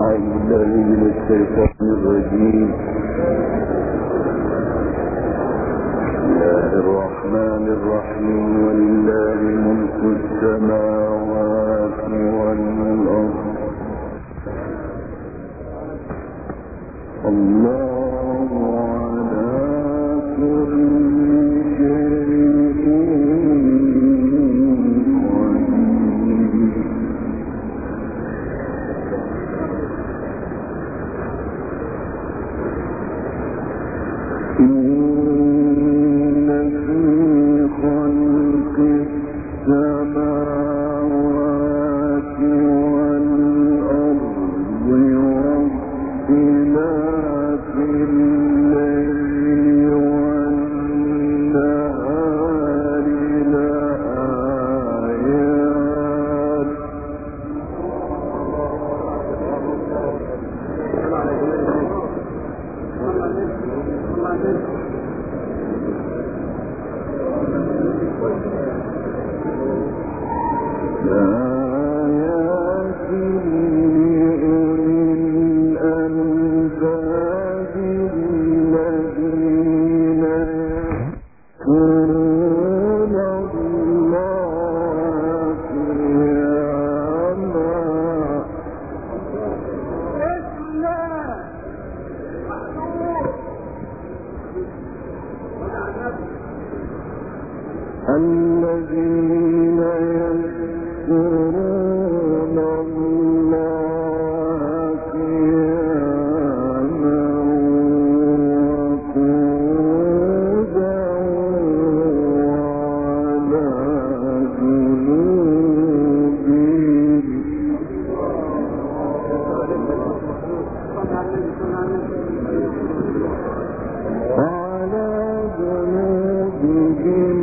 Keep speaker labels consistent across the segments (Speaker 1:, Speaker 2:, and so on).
Speaker 1: الشيطان الرجيم. بسم الله الرحمن الرحيم. ولله ملك السماوات والأرض. الله على كل شيء الذين يذكرون الله قياما وقعودا وعلى جنوبهم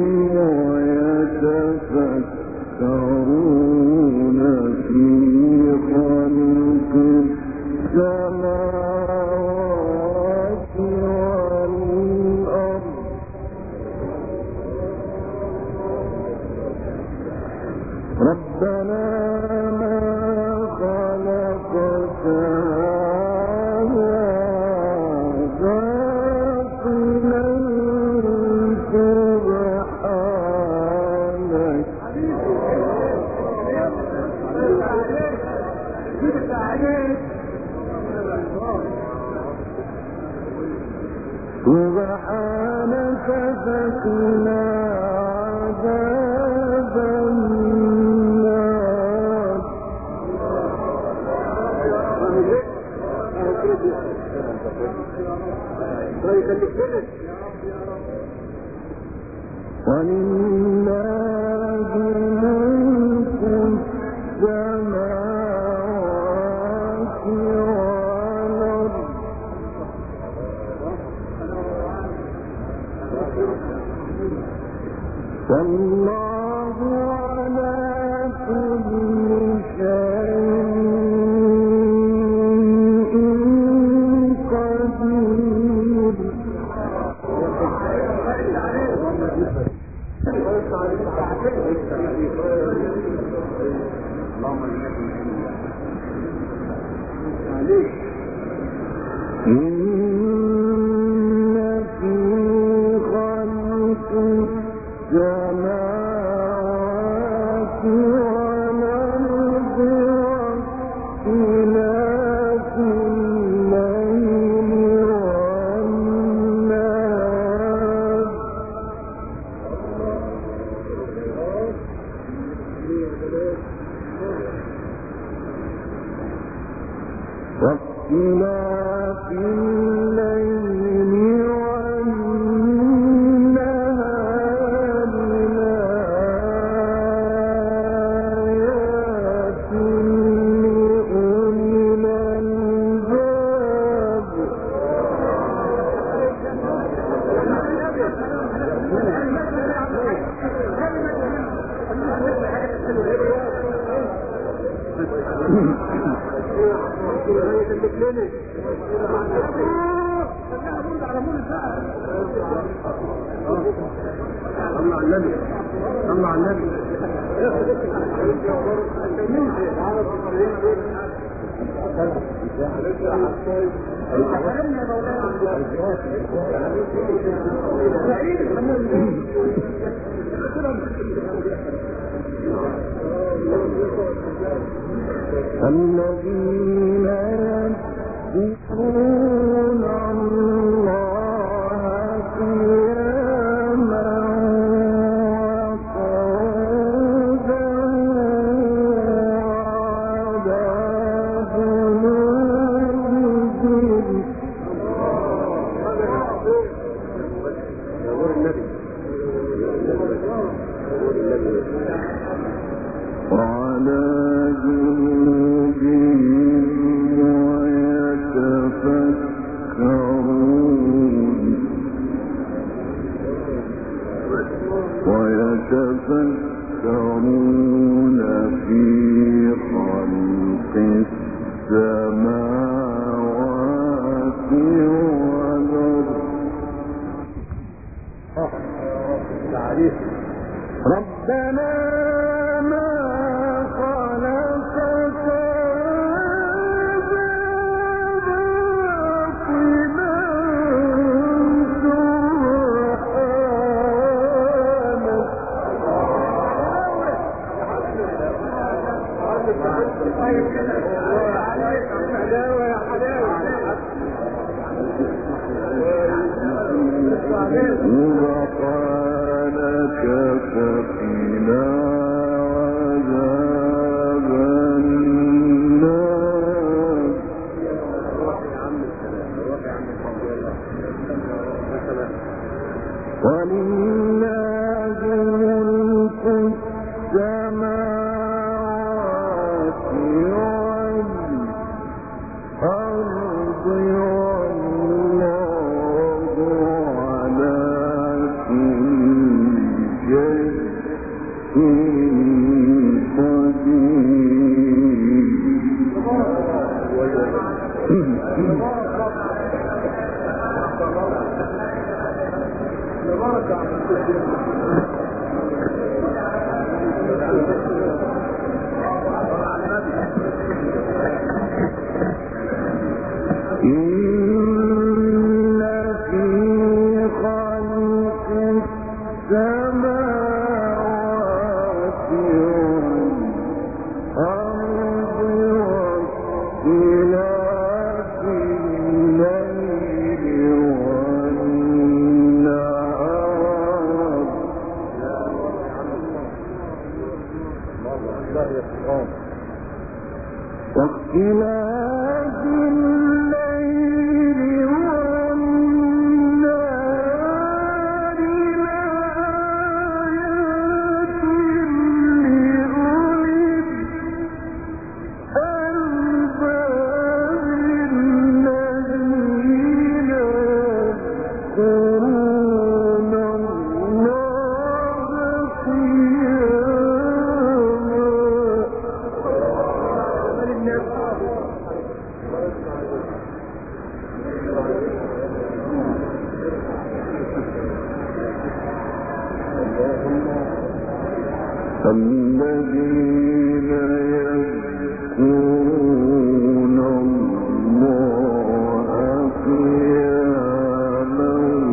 Speaker 1: ويتفكرون في خلق السماوات والأرض ربنا ما خلقت هذا باطلا سبحانك فقنا عذاب النار ولله ملك السماوات والأرض والله على كل شيء قدير. إن في خلق السماوات والأرض واختلاف الليل والنهار واختلاف الليل والنهار لآيات لأولي الألباب. صلى على النبي. الذين يذكرون الله قياما وقعودا وعلى جنوبهم ويتفكرون في خلق السماوات والأرض ربنا ما خلقت هذا باطلا سبحانك فقنا عذاب النار ولله ملك السماوات والأرض والله على كل شيء إن في خلق السماوات والأرض واختلاف الليل والنهار واختلاف الليل والنهار لآيات لأولي الألباب الذين يذكرون الله الذين يذكرون الله قياما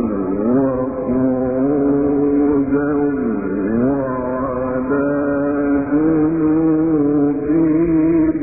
Speaker 1: وقعودا وعلى جنوبهم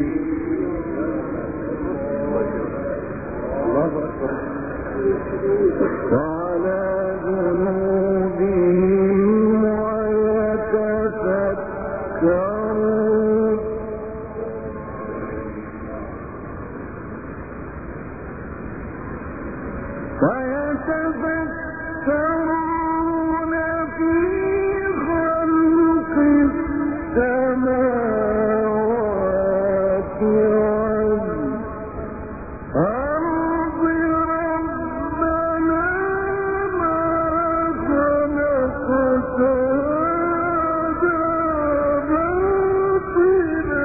Speaker 1: ويتفكرون في خلق السماوات والأرض ربنا ما خلقت هذا باطلا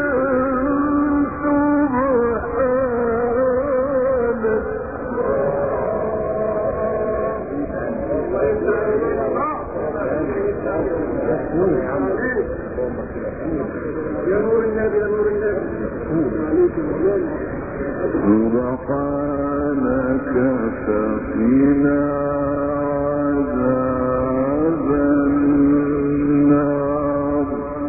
Speaker 1: سبحانك. يا نور النبي يا نور النبي عليكم سبحانك فقنا عذاب النار.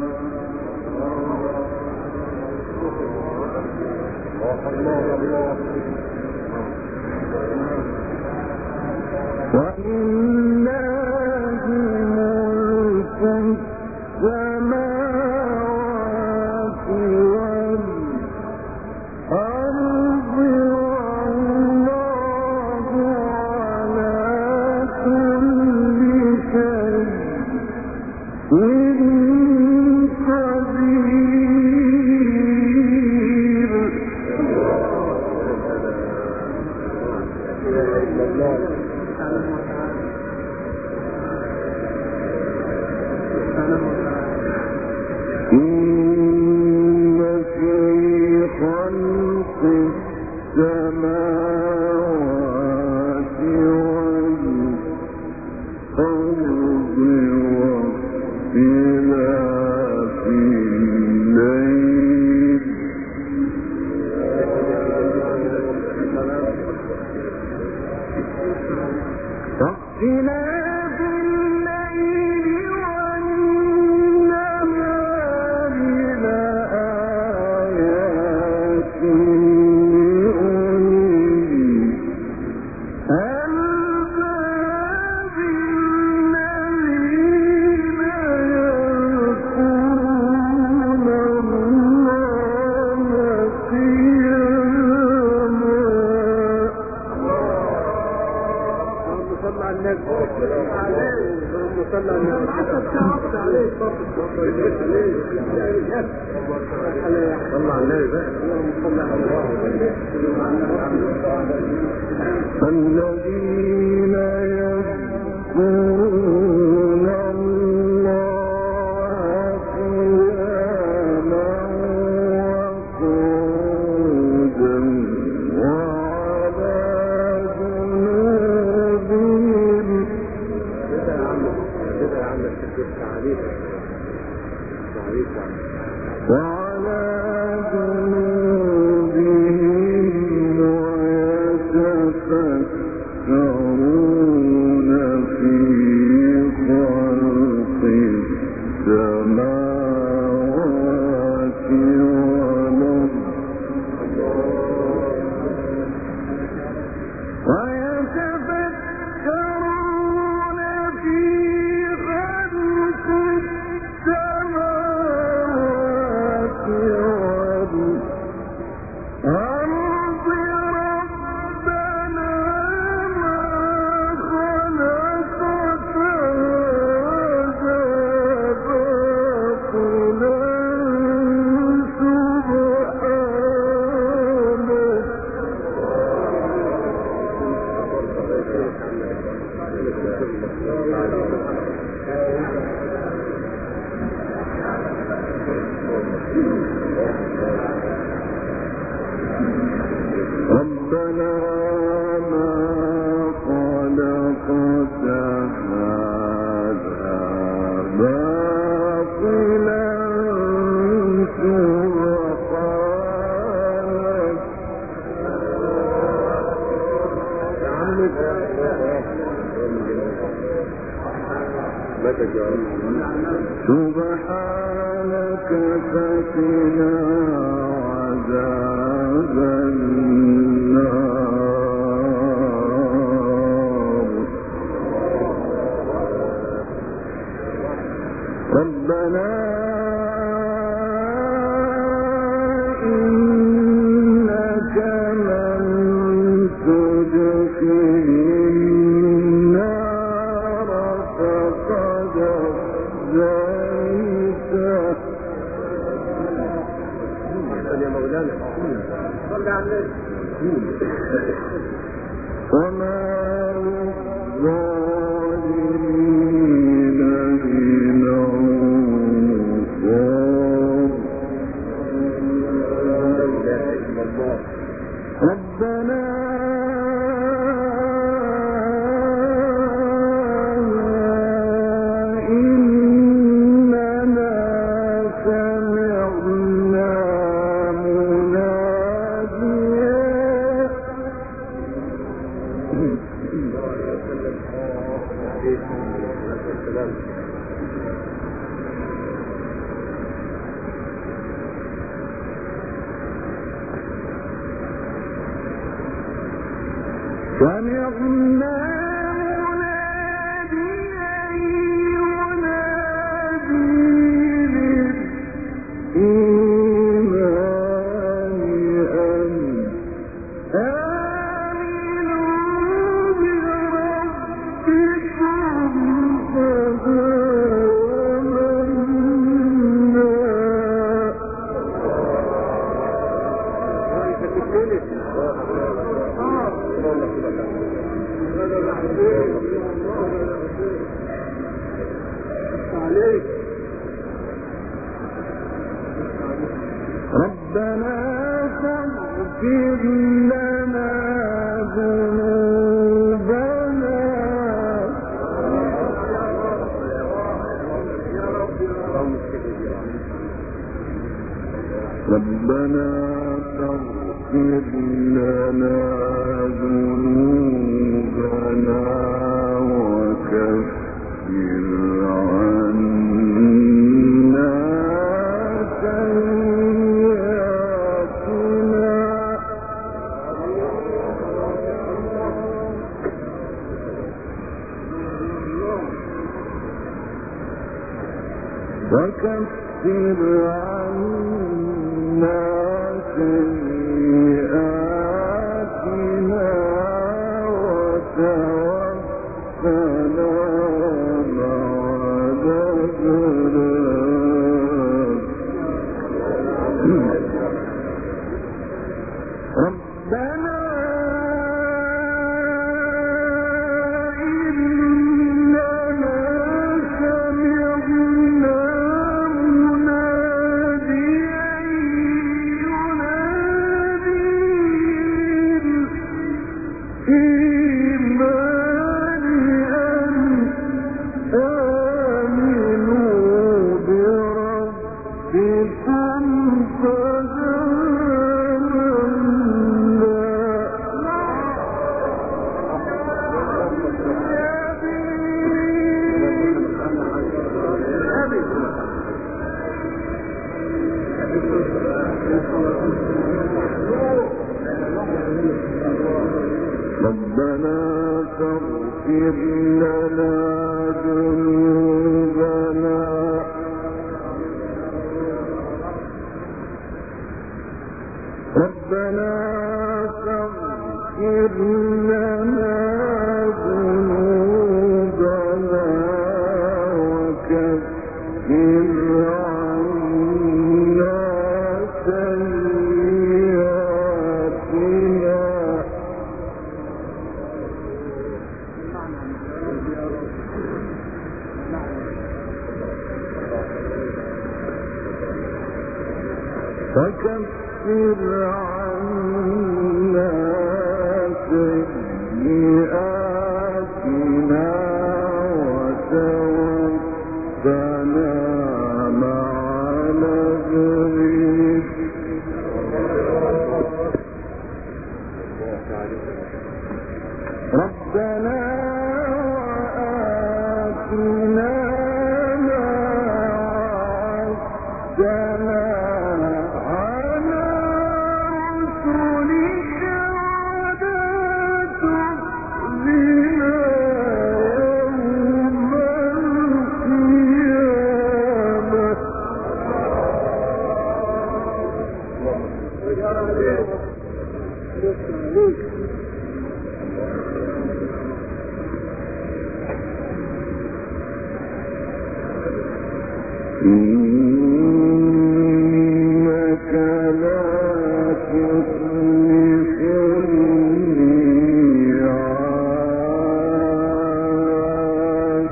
Speaker 1: ولله ملك السماوات والأرض والله على كل شيء قدير. إن في خلق السماوات والأرض واختلاف الليل والنهار لآيات لأولي الألباب الذين يذكرون الله قياما. صلى على النبي اللهم صل على النبي صلى عليه صلى على النبي بقى اللهم صل على الذين يذكرون الله قياما وقعودا وعلى جنوبهم. وعلى جنوبهم ويتفكرون في خلق السماوات والأرض ويتفكرون في خلق السماوات والأرض ربنا ما خلقت هذا باطلا ربنا ما خلقت هذا باطلا سبحانك فقنا عذاب النار. ربنا إنك من تدخل النار فقد أخزيته. يا مولانا صل على النبي. وما للظالمين من أنصار. ربنا إننا سمعنا مناديا
Speaker 2: ربنا تغفر لنا ذنوبنا وكفر عنا سيئاتنا وكفر عنا سيئاتنا وتوفنا مع الأبرار ربنا ربنا تغفر لنا ذنوبنا ربنا تغفر لنا ذنوبنا وكفر عنا سيئاتنا فكفر عنا سيئاتنا وتوفنا مع الأبرار ربنا وآتنا ما وعدتنا على رسلك ولا تخزنا يوم القيامة إنك لا تخلف الميعاد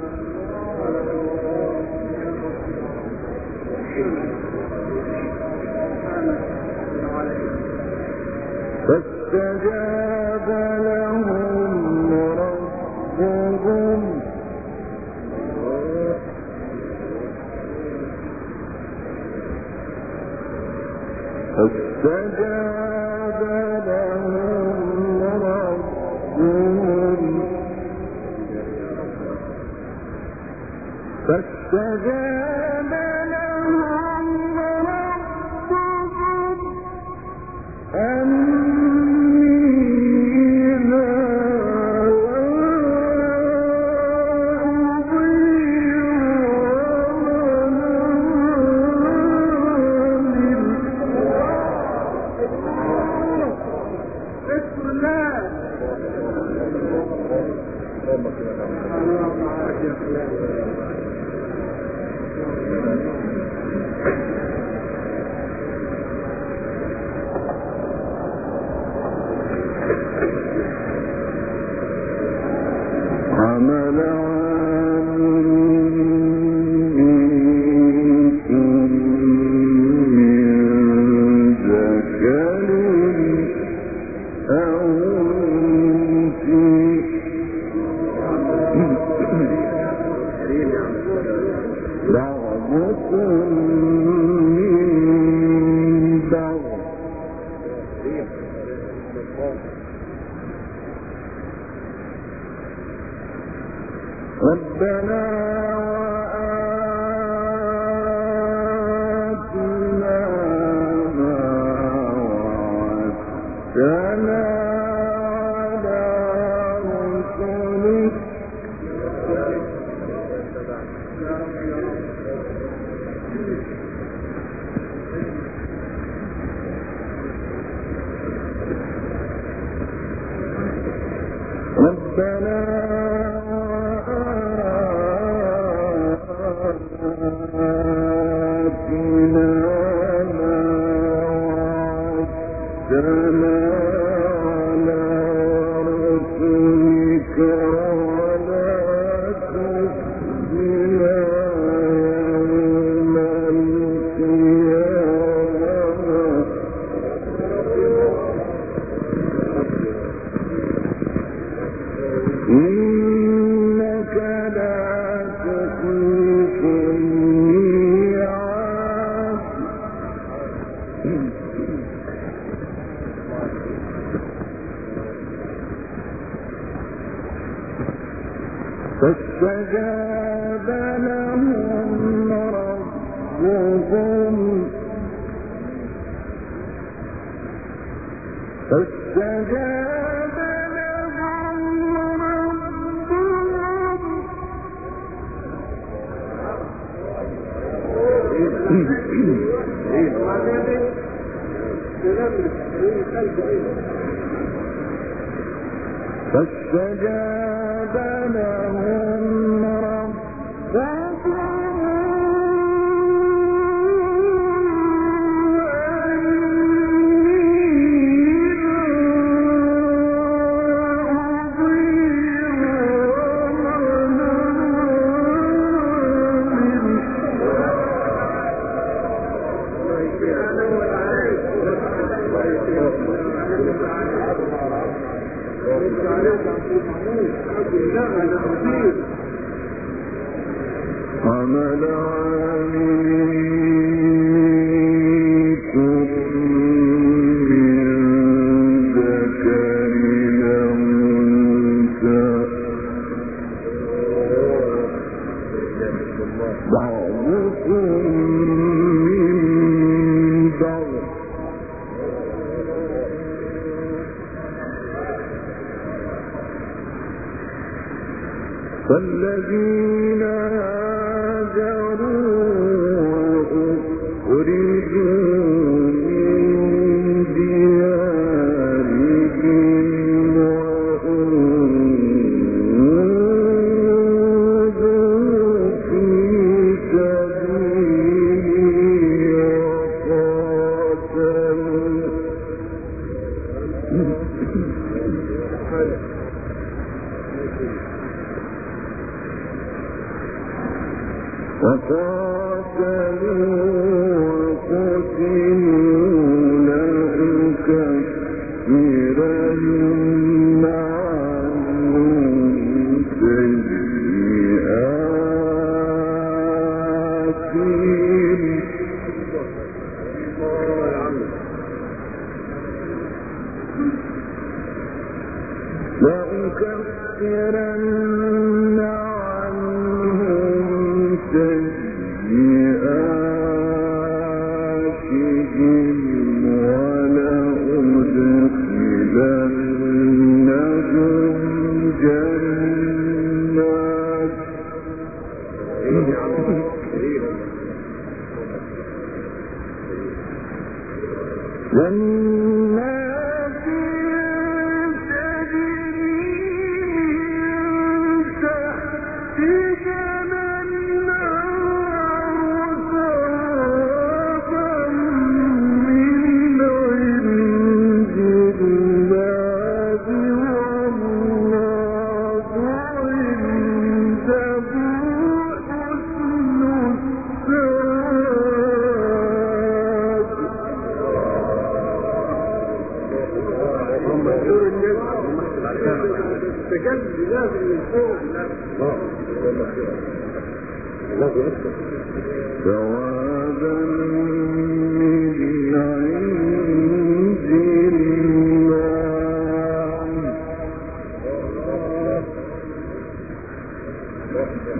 Speaker 2: فاستجاب لهم ربهم فاستجاب لهم ربهم فاستجاب لهم ربهم أني لا ربنا وآتنا ما وعدتنا على رسلك ربنا آتنا ما وعدتنا على رسلك ولا تخزنا يوم القيامة إنك لا تخلف الميعاد فاستجاب لهم ربهم فاستجاب لهم فاستجاب لهم ربهم عمل عليكم من ذكر أو أنثى بعضكم من بعض فالذين هاجروا وأخرجوا من ديارهم وأوذوا في سبيلي وقاتلوا وقتلوا لأكفرن عنهم سيئاتهم لأكفرن عنهم سيئاتهم ولأدخلنهم جنات ثوابا من عند الله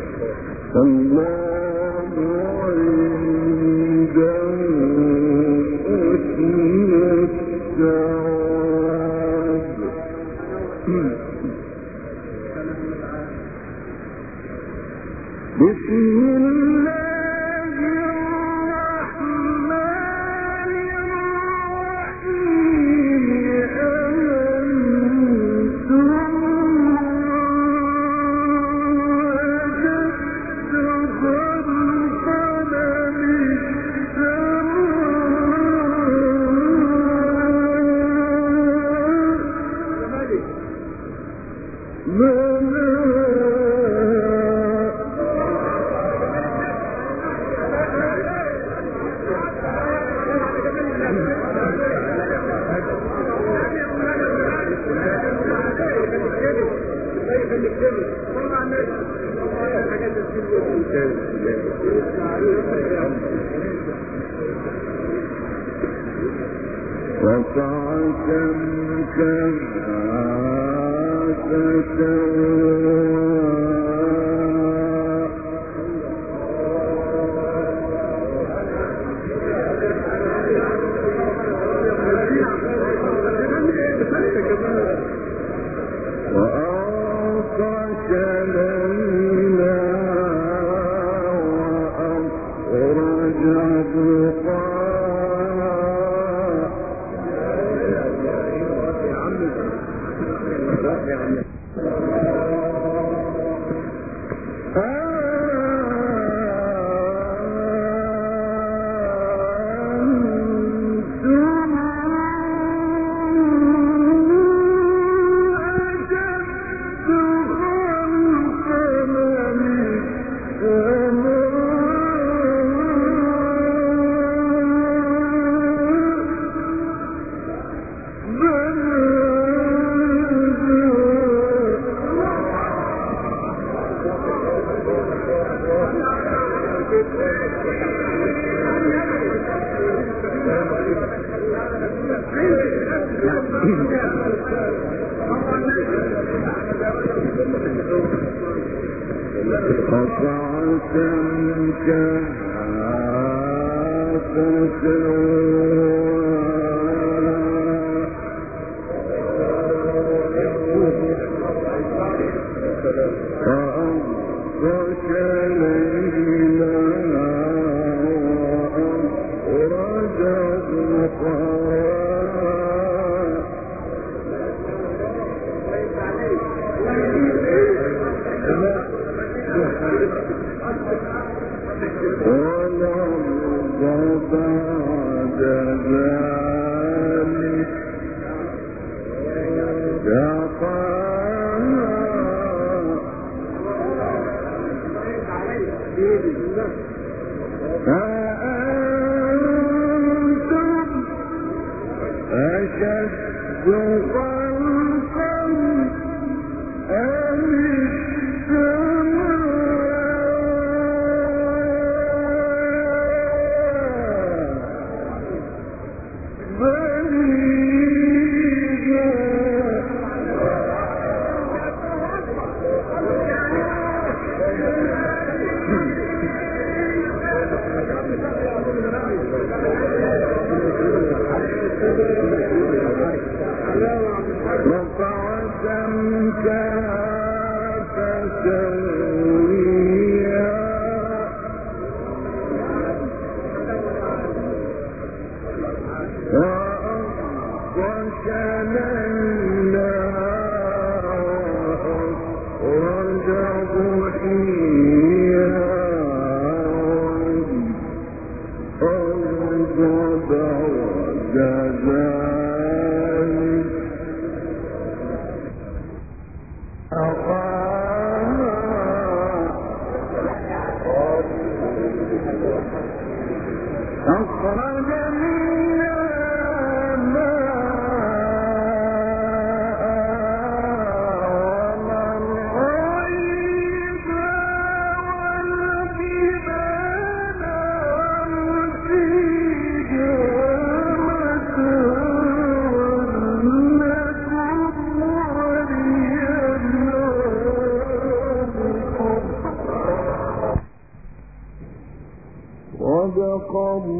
Speaker 2: صدق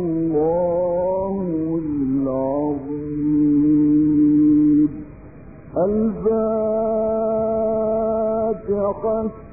Speaker 2: الله العظيم. الفاتحة.